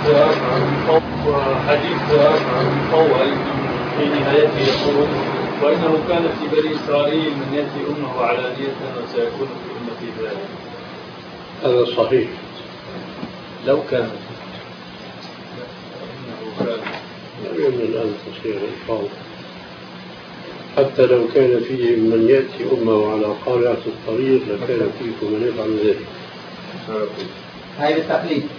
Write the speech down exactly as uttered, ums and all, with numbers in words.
عن حديث عن طول في نهايته يقول وإنه كان في بني إسرائيل من يأتي أمه علانية وسيكون في أمتي ذلك. هذا صحيح لو كان إنه كان من الآن تصير الفاظ حتى لو كان فيه من يأتي أمه على قارعة الطريق لكان فيكم من يفعل ذلك. هاي بالتقليد.